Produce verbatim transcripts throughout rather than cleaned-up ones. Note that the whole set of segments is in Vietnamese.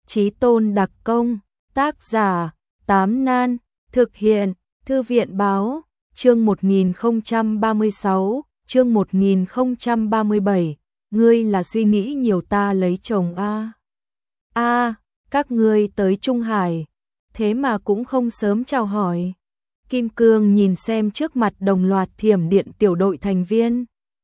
Chí tôn đặc công, tác giả, Tám Nan, thực hiện, Thư viện báo, chương một nghìn không trăm ba mươi sáu, chương một nghìn không trăm ba mươi bảy, ngươi là suy nghĩ nhiều ta lấy chồng a. A, các ngươi tới Trung Hải, thế mà cũng không sớm chào hỏi. Kim Cương nhìn xem trước mặt đồng loạt thiểm điện tiểu đội thành viên.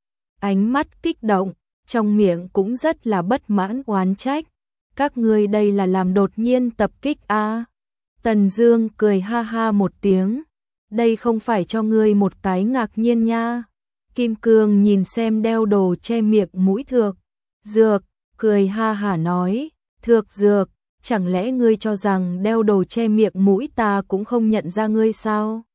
Ánh mắt kích động, trong miệng cũng rất là bất mãn oán trách. Các ngươi đây là làm đột nhiên tập kích a. Tần Dương cười ha ha một tiếng. Đây không phải cho ngươi một cái ngạc nhiên nha. Kim Cương nhìn xem đeo đồ che miệng mũi Thược Dược, cười ha hả nói, Thược Dược, chẳng lẽ ngươi cho rằng đeo đồ che miệng mũi ta cũng không nhận ra ngươi sao?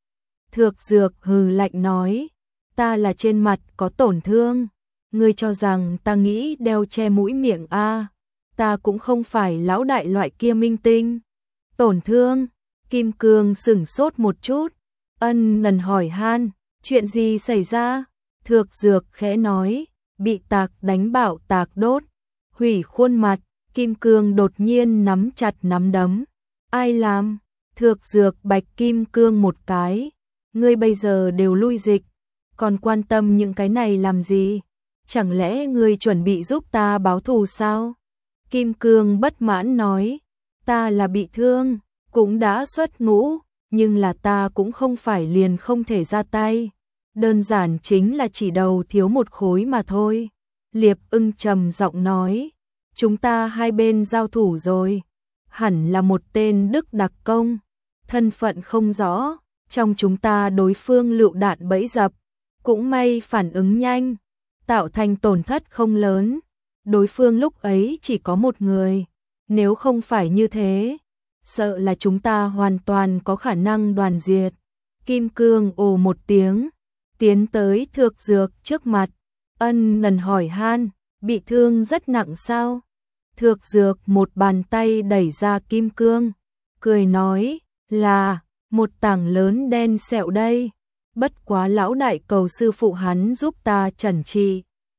Thược Dược hừ lạnh nói, ta là trên mặt có tổn thương, ngươi cho rằng ta nghĩ đeo che mũi miệng a? À, ta cũng không phải lão đại loại kia minh tinh. Tổn thương? Kim Cương sững sốt một chút, ân lần hỏi han, chuyện gì xảy ra? Thược Dược khẽ nói, bị tạc đánh bạo tạc đốt, hủy khuôn mặt. Kim Cương đột nhiên nắm chặt nắm đấm. Ai làm? Thược Dược bạch Kim Cương một cái. Ngươi bây giờ đều lui dịch, còn quan tâm những cái này làm gì? Chẳng lẽ ngươi chuẩn bị giúp ta báo thù sao? Kim Cương bất mãn nói, ta là bị thương, cũng đã xuất ngũ, nhưng là ta cũng không phải liền không thể ra tay. Đơn giản chính là chỉ đầu thiếu một khối mà thôi. Liệp Ưng trầm giọng nói, chúng ta hai bên giao thủ rồi, hẳn là một tên Đức đặc công, thân phận không rõ, trong chúng ta đối phương lựu đạn bẫy dập, cũng may phản ứng nhanh, tạo thành tổn thất không lớn, đối phương lúc ấy chỉ có một người, nếu không phải như thế, sợ là chúng ta hoàn toàn có khả năng đoàn diệt. Kim Cương ồ một tiếng, tiến tới Thược Dược trước mặt, ân lần hỏi han, bị thương rất nặng sao? Thược Dược một bàn tay đẩy ra Kim Cương, cười nói, là, một tảng lớn đen sẹo đây, bất quá lão đại cầu sư phụ hắn giúp ta chẩn trị.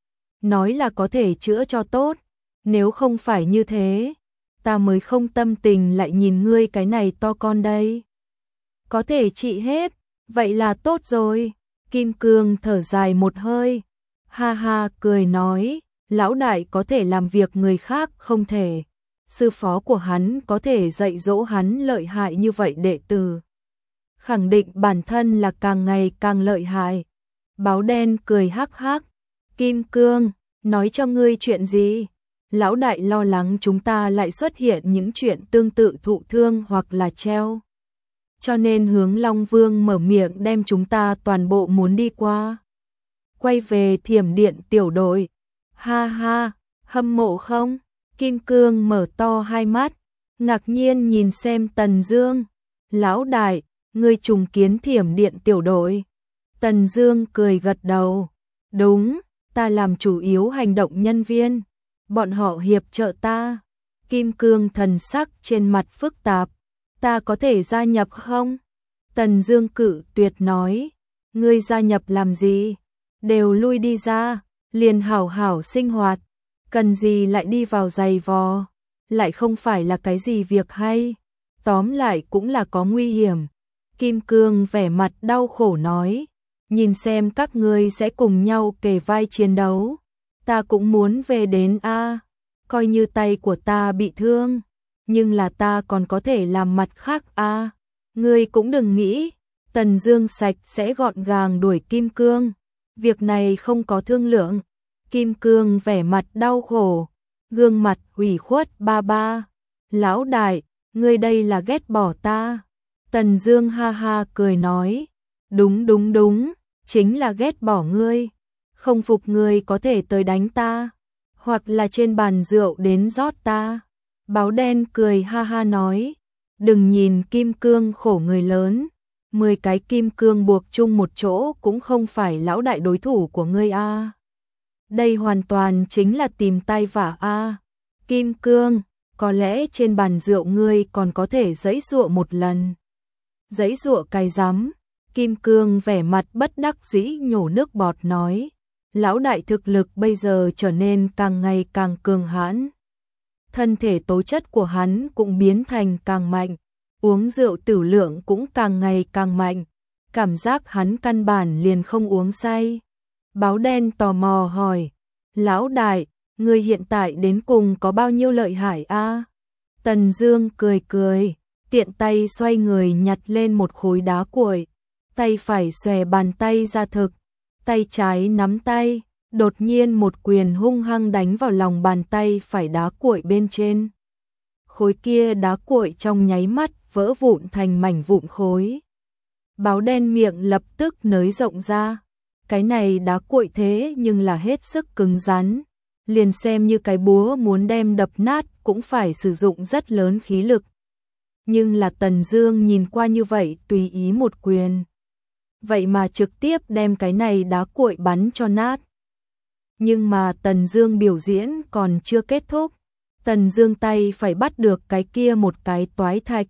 Nói là có thể chữa cho tốt, nếu không phải như thế, ta mới không tâm tình lại nhìn ngươi cái này to con đây. Có thể trị hết, vậy là tốt rồi. Kim Cương thở dài một hơi, ha ha cười nói, lão đại có thể làm việc người khác không thể, sư phó của hắn có thể dạy dỗ hắn lợi hại như vậy đệ tử. Khẳng định bản thân là càng ngày càng lợi hại. Báo đen cười hắc hắc, Kim Cương, nói cho ngươi chuyện gì? Lão đại lo lắng chúng ta lại xuất hiện những chuyện tương tự thụ thương hoặc là treo. Cho nên hướng Long Vương mở miệng đem chúng ta toàn bộ muốn đi qua. Quay về thiểm điện tiểu đội. Ha ha, hâm mộ không? Kim Cương mở to hai mắt, ngạc nhiên nhìn xem Tần Dương. Lão đại, ngươi trùng kiến thiểm điện tiểu đội. Tần Dương cười gật đầu. Đúng, ta làm chủ yếu hành động nhân viên. Bọn họ hiệp trợ ta. Kim Cương thần sắc trên mặt phức tạp. Ta có thể gia nhập không? Tần Dương cự tuyệt nói. Ngươi gia nhập làm gì? Đều lui đi ra, liền hảo hảo sinh hoạt. Cần gì lại đi vào giày vò? Lại không phải là cái gì việc hay. Tóm lại cũng là có nguy hiểm. Kim Cương vẻ mặt đau khổ nói. Nhìn xem các ngươi sẽ cùng nhau kề vai chiến đấu. Ta cũng muốn về đến a. Coi như tay của ta bị thương, nhưng là ta còn có thể làm mặt khác a. Ngươi cũng đừng nghĩ. Tần Dương sạch sẽ gọn gàng đuổi Kim Cương. Việc này không có thương lượng. Kim Cương vẻ mặt đau khổ, gương mặt ủy khuất ba ba. Lão đại, ngươi đây là ghét bỏ ta. Tần Dương ha ha cười nói. Đúng đúng đúng, chính là ghét bỏ ngươi. Không phục ngươi có thể tới đánh ta, hoặc là trên bàn rượu đến rót ta. Báo đen cười ha ha nói. Đừng nhìn Kim Cương khổ người lớn, mười cái kim cương buộc chung một chỗ cũng không phải lão đại đối thủ của ngươi a. Đây hoàn toàn chính là tìm tay vả a. Kim Cương, có lẽ trên bàn rượu ngươi còn có thể giãy giụa một lần. Giãy giụa cái rắm. Kim Cương vẻ mặt bất đắc dĩ nhổ nước bọt nói, lão đại thực lực bây giờ trở nên càng ngày càng cường hãn. thân thể tố chất của hắn cũng biến thành càng mạnh, uống rượu tử lượng cũng càng ngày càng mạnh, cảm giác hắn căn bản liền không uống say. Báo đen tò mò hỏi, lão đại, ngươi hiện tại đến cùng có bao nhiêu lợi hại a? Tần Dương cười cười, tiện tay xoay người nhặt lên một khối đá cuội, tay phải xòe bàn tay ra thực, tay trái nắm tay, đột nhiên một quyền hung hăng đánh vào lòng bàn tay phải đá cuội bên trên. Khối kia đá cuội trong nháy mắt vỡ vụn thành mảnh vụn khối. Báo đen miệng lập tức nới rộng ra, cái này đá cuội thế nhưng là hết sức cứng rắn, liền xem như cái búa muốn đem đập nát cũng phải sử dụng rất lớn khí lực. Nhưng là Tần Dương nhìn qua như vậy tùy ý một quyền, vậy mà trực tiếp đem cái này đá cuội bắn cho nát. Nhưng mà Tần Dương biểu diễn còn chưa kết thúc, Tần Dương tay phải bắt được cái kia một cái toái thạch,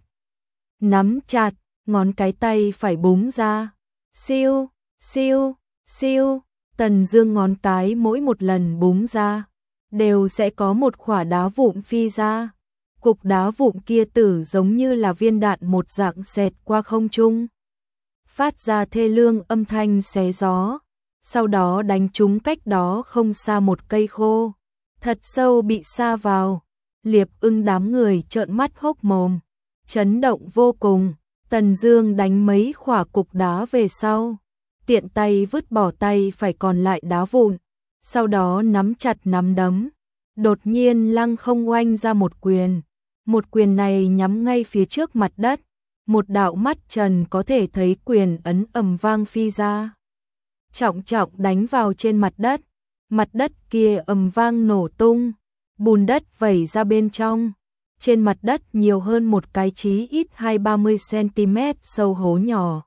nắm chặt, ngón cái tay phải búng ra, siêu, siêu, siêu, Tần Dương ngón cái mỗi một lần búng ra, đều sẽ có một quả đá vụn phi ra. Cục đá vụn kia tử giống như là viên đạn một dạng xẹt qua không trung, phát ra thê lương âm thanh xé gió, sau đó đánh trúng cách đó không xa một cây khô, thật sâu bị sa vào. Liệp Ưng đám người trợn mắt hốc mồm, chấn động vô cùng. Tần Dương đánh mấy quả cục đá về sau, tiện tay vứt bỏ tay phải còn lại đá vụn, sau đó nắm chặt nắm đấm, đột nhiên lăng không oanh ra một quyền. Một quyền này nhắm ngay phía trước mặt đất, một đạo mắt trần có thể thấy quyền ấn ầm vang phi ra, trọng trọng đánh vào trên mặt đất, mặt đất kia ầm vang nổ tung, bùn đất vẩy ra bên trong, trên mặt đất nhiều hơn một cái chí ít hai ba mươi xăng-ti-mét sâu hố nhỏ.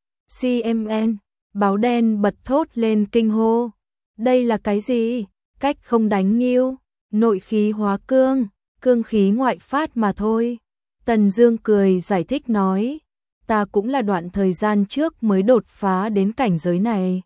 xê em en, báo đen bật thốt lên kinh hô, đây là cái gì? Cách không đánh nghiêu, nội khí hóa cương, cương khí ngoại phát mà thôi. Tần Dương cười giải thích nói, ta cũng là đoạn thời gian trước mới đột phá đến cảnh giới này.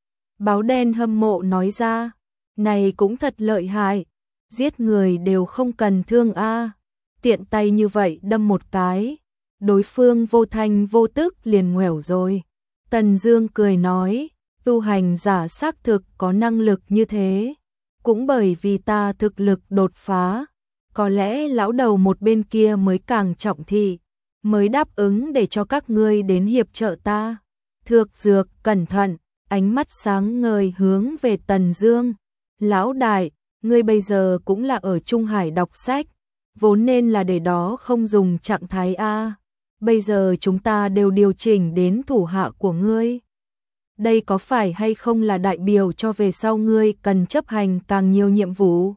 Báo đen hâm mộ nói ra, này cũng thật lợi hại, giết người đều không cần thương a, tiện tay như vậy đâm một cái, đối phương vô thanh vô tức liền ngoẻo rồi. Tần Dương cười nói, tu hành giả xác thực có năng lực như thế, cũng bởi vì ta thực lực đột phá, có lẽ lão đầu một bên kia mới càng trọng thị, mới đáp ứng để cho các ngươi đến hiệp trợ ta. Thược Dược cẩn thận, ánh mắt sáng ngời hướng về Tần Dương, lão đại, ngươi bây giờ cũng là ở Trung Hải đọc sách, vốn nên là để đó không dùng trạng thái a, bây giờ chúng ta đều điều chỉnh đến thủ hạ của ngươi. Đây có phải hay không là đại biểu cho về sau ngươi cần chấp hành càng nhiều nhiệm vụ?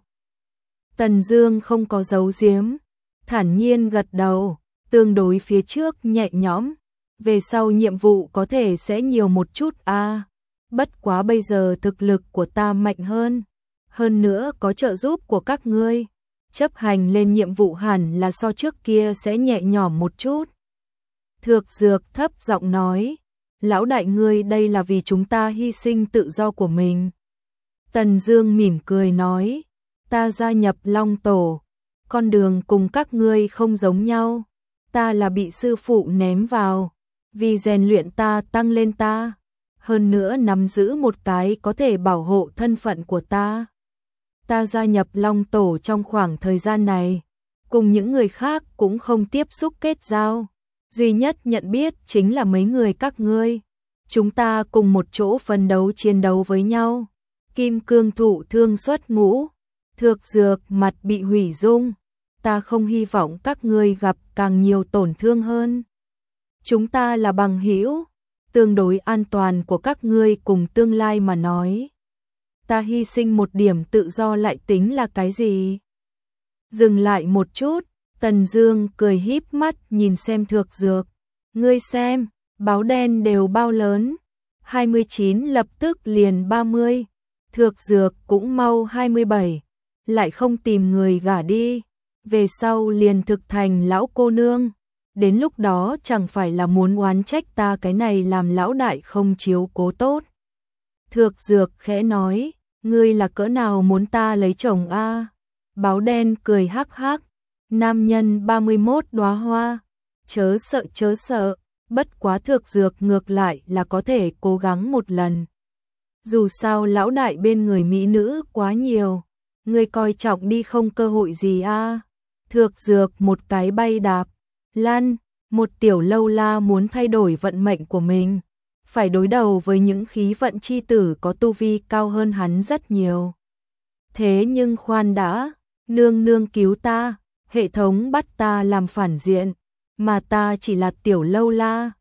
Tần Dương không có giấu giếm, thản nhiên gật đầu, tương đối phía trước nhẹ nhõm, về sau nhiệm vụ có thể sẽ nhiều một chút a, à, bất quá bây giờ thực lực của ta mạnh hơn, hơn nữa có trợ giúp của các ngươi, chấp hành lên nhiệm vụ hẳn là so trước kia sẽ nhẹ nhõm một chút. Thược Dược thấp giọng nói, lão đại ngươi đây là vì chúng ta hy sinh tự do của mình. Tần Dương mỉm cười nói, ta gia nhập Long Tổ, con đường cùng các ngươi không giống nhau, ta là bị sư phụ ném vào, vì rèn luyện ta tăng lên ta, hơn nữa nắm giữ một cái có thể bảo hộ thân phận của ta. Ta gia nhập Long Tổ trong khoảng thời gian này, cùng những người khác cũng không tiếp xúc kết giao, duy nhất nhận biết chính là mấy người các ngươi, chúng ta cùng một chỗ phấn đấu chiến đấu với nhau. Kim Cương thụ thương xuất ngũ, Thược Dược mặt bị hủy dung, ta không hy vọng các ngươi gặp càng nhiều tổn thương hơn. Chúng ta là bằng hữu, tương đối an toàn của các ngươi cùng tương lai mà nói. Ta hy sinh một điểm tự do lại tính là cái gì? Dừng lại một chút, Tần Dương cười híp mắt nhìn xem Thược Dược. Ngươi xem, báo đen đều bao lớn, hai mươi chín lập tức liền ba mươi, Thược Dược cũng mau hai mươi bảy, lại không tìm người gả đi, về sau liền thực thành lão cô nương, đến lúc đó chẳng phải là muốn oán trách ta cái này làm lão đại không chiếu cố tốt. Thược Dược khẽ nói, ngươi là cỡ nào muốn ta lấy chồng a? Báo đen cười hắc hắc, nam nhân ba mươi mốt đóa hoa, chớ sợ chớ sợ, bất quá Thược Dược ngược lại là có thể cố gắng một lần. Dù sao lão đại bên người mỹ nữ quá nhiều, người coi trọng đi không cơ hội gì a. À. Thược Dược một cái bay đạp, lăn, một tiểu lâu la muốn thay đổi vận mệnh của mình, phải đối đầu với những khí vận chi tử có tu vi cao hơn hắn rất nhiều. Thế nhưng khoan đã, nương nương cứu ta, hệ thống bắt ta làm phản diện, mà ta chỉ là tiểu lâu la,